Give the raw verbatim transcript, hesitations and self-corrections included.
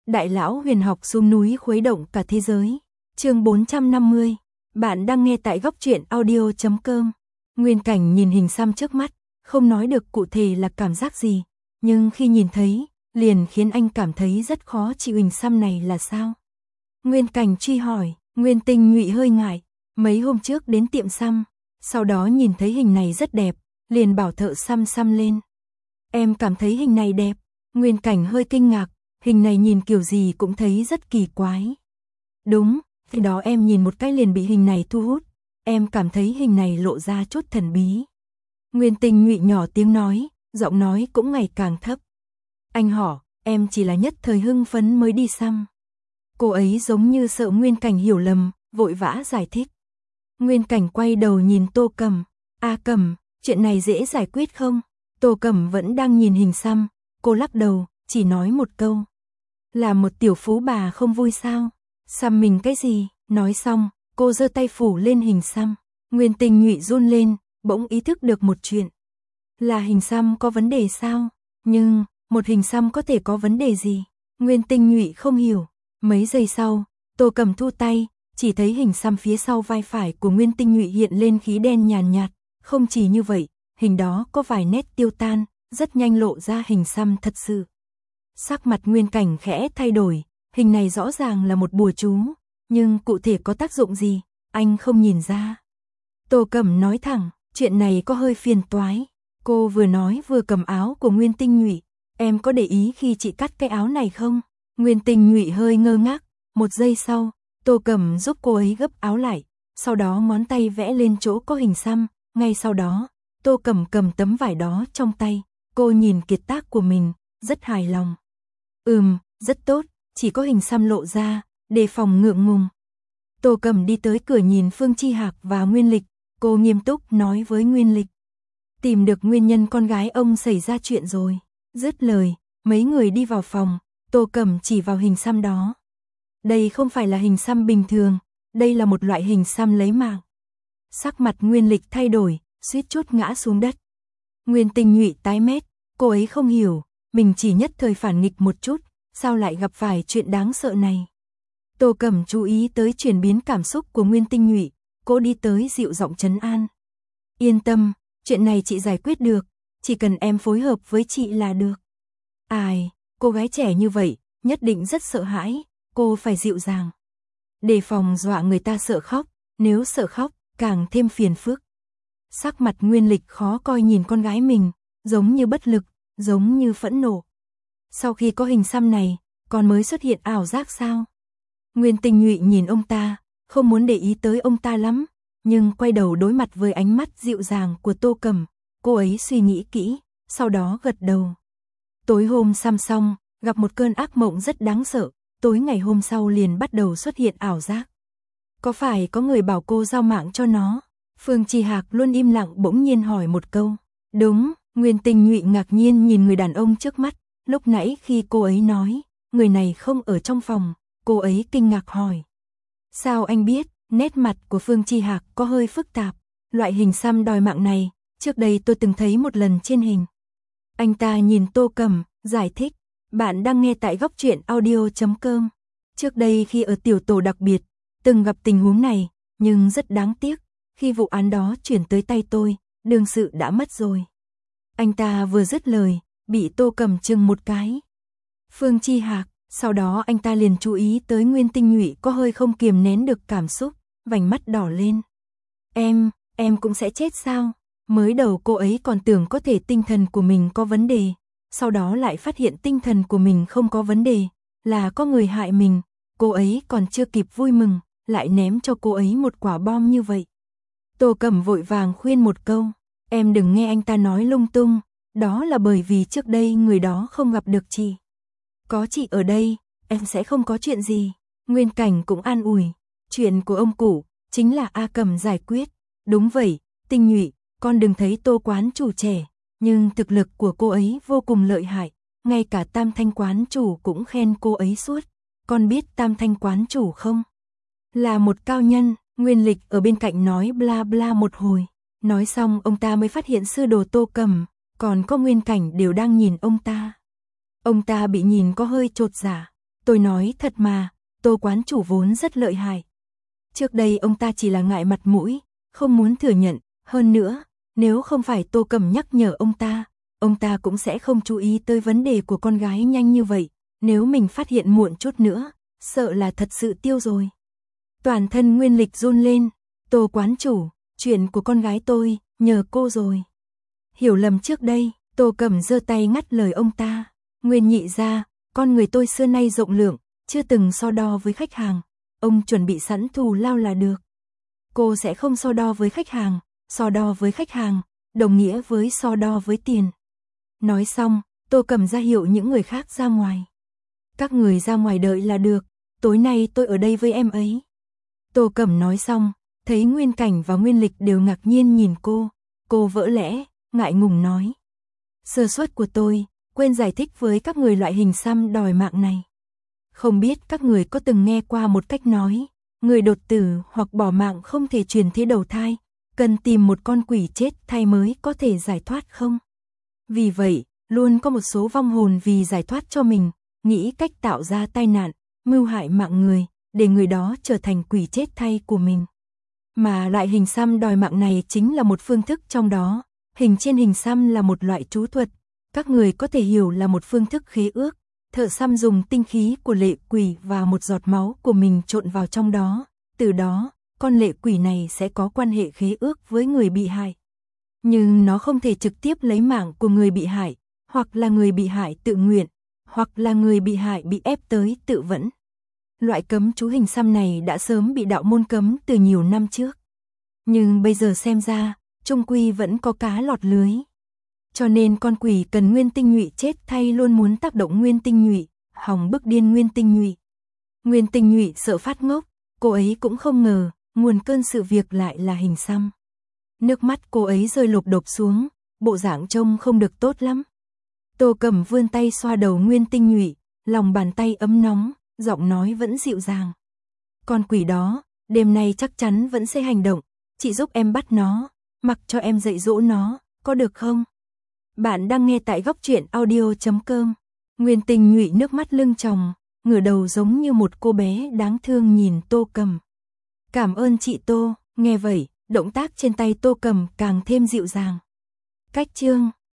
Đại lão huyền học xuống núi khuấy động cả thế giới. Chương bốn trăm năm mươi. Bạn đang nghe tại góc truyện audio chấm com. Nguyên Cảnh nhìn hình xăm trước mắt, không nói được cụ thể là cảm giác gì, nhưng khi nhìn thấy, liền khiến anh cảm thấy rất khó chịu. Hình xăm này là sao? Nguyên Cảnh truy hỏi. Nguyên Tinh Nhụy hơi ngại, mấy hôm trước đến tiệm xăm, sau đó nhìn thấy hình này rất đẹp, liền bảo thợ xăm xăm lên. Em cảm thấy hình này đẹp. Nguyên Cảnh hơi kinh ngạc, hình này nhìn kiểu gì cũng thấy rất kỳ quái. Đúng, khi đó em nhìn một cái liền bị hình này thu hút, em cảm thấy hình này lộ ra chút thần bí. Nguyên Tinh Nhụy nhỏ tiếng nói, giọng nói cũng ngày càng thấp. Anh họ, em chỉ là nhất thời hưng phấn mới đi xăm. Cô ấy giống như sợ Nguyên Cảnh hiểu lầm, vội vã giải thích. Nguyên Cảnh quay đầu nhìn Tô Cầm. A Cầm, chuyện này dễ giải quyết không? Tô Cầm vẫn đang nhìn hình xăm, cô lắc đầu, chỉ nói một câu. Là một tiểu phú bà không vui sao? Xăm mình cái gì? Nói xong, cô giơ tay phủ lên hình xăm. Nguyên Tinh Nhụy run lên, bỗng ý thức được một chuyện. Là hình xăm có vấn đề sao? Nhưng, một hình xăm có thể có vấn đề gì? Nguyên Tinh Nhụy không hiểu. Mấy giây sau, Tô Cầm thu tay, chỉ thấy hình xăm phía sau vai phải của Nguyên Tinh Nhụy hiện lên khí đen nhàn nhạt. Không chỉ như vậy, hình đó có vài nét tiêu tan, rất nhanh lộ ra hình xăm thật sự. Sắc mặt Nguyên Cảnh khẽ thay đổi, hình này rõ ràng là một bùa chú, nhưng cụ thể có tác dụng gì, anh không nhìn ra. Tô Cầm nói thẳng, chuyện này có hơi phiền toái. Cô vừa nói vừa cầm áo của Nguyên Tinh Nhụy. Em có để ý khi chị cắt cái áo này không? Nguyên Tinh Nhụy hơi ngơ ngác, một giây sau, Tô Cầm giúp cô ấy gấp áo lại, sau đó ngón tay vẽ lên chỗ có hình xăm, ngay sau đó, Tô Cầm cầm tấm vải đó trong tay, cô nhìn kiệt tác của mình, rất hài lòng. Ừm, rất tốt, chỉ có hình xăm lộ ra, đề phòng ngượng ngùng. Tô Cầm đi tới cửa nhìn Phương Chi Hạc và Nguyên Lịch, cô nghiêm túc nói với Nguyên Lịch. Tìm được nguyên nhân con gái ông xảy ra chuyện rồi. Dứt lời, mấy người đi vào phòng, Tô Cầm chỉ vào hình xăm đó. Đây không phải là hình xăm bình thường, đây là một loại hình xăm lấy mạng. Sắc mặt Nguyên Lịch thay đổi, suýt chút ngã xuống đất. Nguyên Tinh Nhụy tái mét, cô ấy không hiểu, mình chỉ nhất thời phản nghịch một chút, sao lại gặp phải chuyện đáng sợ này. Tô Cầm chú ý tới chuyển biến cảm xúc của Nguyên Tinh Nhụy, cô đi tới dịu giọng trấn an. Yên tâm, chuyện này chị giải quyết được, chỉ cần em phối hợp với chị là được. Ai, cô gái trẻ như vậy, nhất định rất sợ hãi, cô phải dịu dàng. Đề phòng dọa người ta sợ khóc, nếu sợ khóc, càng thêm phiền phức. Sắc mặt Nguyên Lịch khó coi nhìn con gái mình, giống như bất lực, giống như phẫn nộ. Sau khi có hình xăm này, con mới xuất hiện ảo giác sao? Nguyên Tinh Nhụy nhìn ông ta, không muốn để ý tới ông ta lắm, nhưng quay đầu đối mặt với ánh mắt dịu dàng của Tô Cầm, cô ấy suy nghĩ kỹ, sau đó gật đầu. Tối hôm xăm xong, gặp một cơn ác mộng rất đáng sợ, tối ngày hôm sau liền bắt đầu xuất hiện ảo giác. Có phải có người bảo cô giao mạng cho nó? Phương Chi Hạc luôn im lặng bỗng nhiên hỏi một câu. Đúng, Nguyên Tinh Nhụy ngạc nhiên nhìn người đàn ông trước mắt, lúc nãy khi cô ấy nói, người này không ở trong phòng, cô ấy kinh ngạc hỏi. Sao anh biết? Nét mặt của Phương Chi Hạc có hơi phức tạp, loại hình xăm đòi mạng này, trước đây tôi từng thấy một lần trên hình. Anh ta nhìn Tô Cầm, giải thích, bạn đang nghe tại góc truyện audio chấm com. Trước đây khi ở tiểu tổ đặc biệt, từng gặp tình huống này, nhưng rất đáng tiếc, khi vụ án đó chuyển tới tay tôi, đương sự đã mất rồi. Anh ta vừa dứt lời, bị Tô Cầm chừng một cái. Phương Chi Hạc, sau đó anh ta liền chú ý tới Nguyên Tinh Nhụy có hơi không kiềm nén được cảm xúc, vành mắt đỏ lên. Em, em cũng sẽ chết sao? Mới đầu cô ấy còn tưởng có thể tinh thần của mình có vấn đề, sau đó lại phát hiện tinh thần của mình không có vấn đề, là có người hại mình, cô ấy còn chưa kịp vui mừng, lại ném cho cô ấy một quả bom như vậy. Tô Cầm vội vàng khuyên một câu, em đừng nghe anh ta nói lung tung, đó là bởi vì trước đây người đó không gặp được chị. Có chị ở đây, em sẽ không có chuyện gì. Nguyên Cảnh cũng an ủi, chuyện của ông cụ, chính là A Cầm giải quyết. Đúng vậy, Tinh Nhụy, con đừng thấy Tô quán chủ trẻ, nhưng thực lực của cô ấy vô cùng lợi hại, ngay cả Tam Thanh quán chủ cũng khen cô ấy suốt. Con biết Tam Thanh quán chủ không? Là một cao nhân. Nguyên Lịch ở bên cạnh nói bla bla một hồi, nói xong ông ta mới phát hiện sư đồ Tô Cầm, còn có Nguyên Cảnh đều đang nhìn ông ta. Ông ta bị nhìn có hơi chột dạ. Tôi nói thật mà, Tô quán chủ vốn rất lợi hại. Trước đây ông ta chỉ là ngại mặt mũi, không muốn thừa nhận, hơn nữa, nếu không phải Tô Cẩm nhắc nhở ông ta, ông ta cũng sẽ không chú ý tới vấn đề của con gái nhanh như vậy, nếu mình phát hiện muộn chút nữa, sợ là thật sự tiêu rồi. Toàn thân Nguyên Lịch run lên, Tô quán chủ, chuyện của con gái tôi, nhờ cô rồi. Hiểu lầm trước đây, Tô Cẩm giơ tay ngắt lời ông ta, Nguyên nhị gia, con người tôi xưa nay rộng lượng, chưa từng so đo với khách hàng, ông chuẩn bị sẵn thù lao là được. Cô sẽ không so đo với khách hàng, so đo với khách hàng, đồng nghĩa với so đo với tiền. Nói xong, Tô Cẩm ra hiệu những người khác ra ngoài. Các người ra ngoài đợi là được, tối nay tôi ở đây với em ấy. Tô Cẩm nói xong, thấy Nguyên Cảnh và Nguyên Lịch đều ngạc nhiên nhìn cô, cô vỡ lẽ, ngại ngùng nói. Sơ suất của tôi, quên giải thích với các người loại hình xăm đòi mạng này. Không biết các người có từng nghe qua một cách nói, người đột tử hoặc bỏ mạng không thể truyền thế đầu thai, cần tìm một con quỷ chết thay mới có thể giải thoát không? Vì vậy, luôn có một số vong hồn vì giải thoát cho mình, nghĩ cách tạo ra tai nạn, mưu hại mạng người, để người đó trở thành quỷ chết thay của mình. Mà loại hình xăm đòi mạng này chính là một phương thức trong đó, hình trên hình xăm là một loại chú thuật, các người có thể hiểu là một phương thức khế ước, thợ xăm dùng tinh khí của lệ quỷ và một giọt máu của mình trộn vào trong đó, từ đó, con lệ quỷ này sẽ có quan hệ khế ước với người bị hại. Nhưng nó không thể trực tiếp lấy mạng của người bị hại, hoặc là người bị hại tự nguyện, hoặc là người bị hại bị ép tới tự vẫn. Loại cấm chú hình xăm này đã sớm bị đạo môn cấm từ nhiều năm trước. Nhưng bây giờ xem ra, chung quy vẫn có cá lọt lưới. Cho nên con quỷ cần Nguyên Tinh Nhụy chết thay luôn muốn tác động Nguyên Tinh Nhụy, hòng bức điên Nguyên Tinh Nhụy. Nguyên Tinh Nhụy sợ phát ngốc, cô ấy cũng không ngờ, nguồn cơn sự việc lại là hình xăm. Nước mắt cô ấy rơi lộp đột xuống, bộ dạng trông không được tốt lắm. Tô Cẩm vươn tay xoa đầu Nguyên Tinh Nhụy, lòng bàn tay ấm nóng, giọng nói vẫn dịu dàng. Con quỷ đó, đêm nay chắc chắn vẫn sẽ hành động, chị giúp em bắt nó, mặc cho em dạy dỗ nó, có được không? Bạn đang nghe tại góc truyện audio chấm com. Nguyên Tinh Nhụy nước mắt lưng tròng, ngửa đầu giống như một cô bé đáng thương nhìn Tô Cẩm. Cảm ơn chị Tô, nghe vậy, động tác trên tay Tô Cẩm càng thêm dịu dàng. Cách chương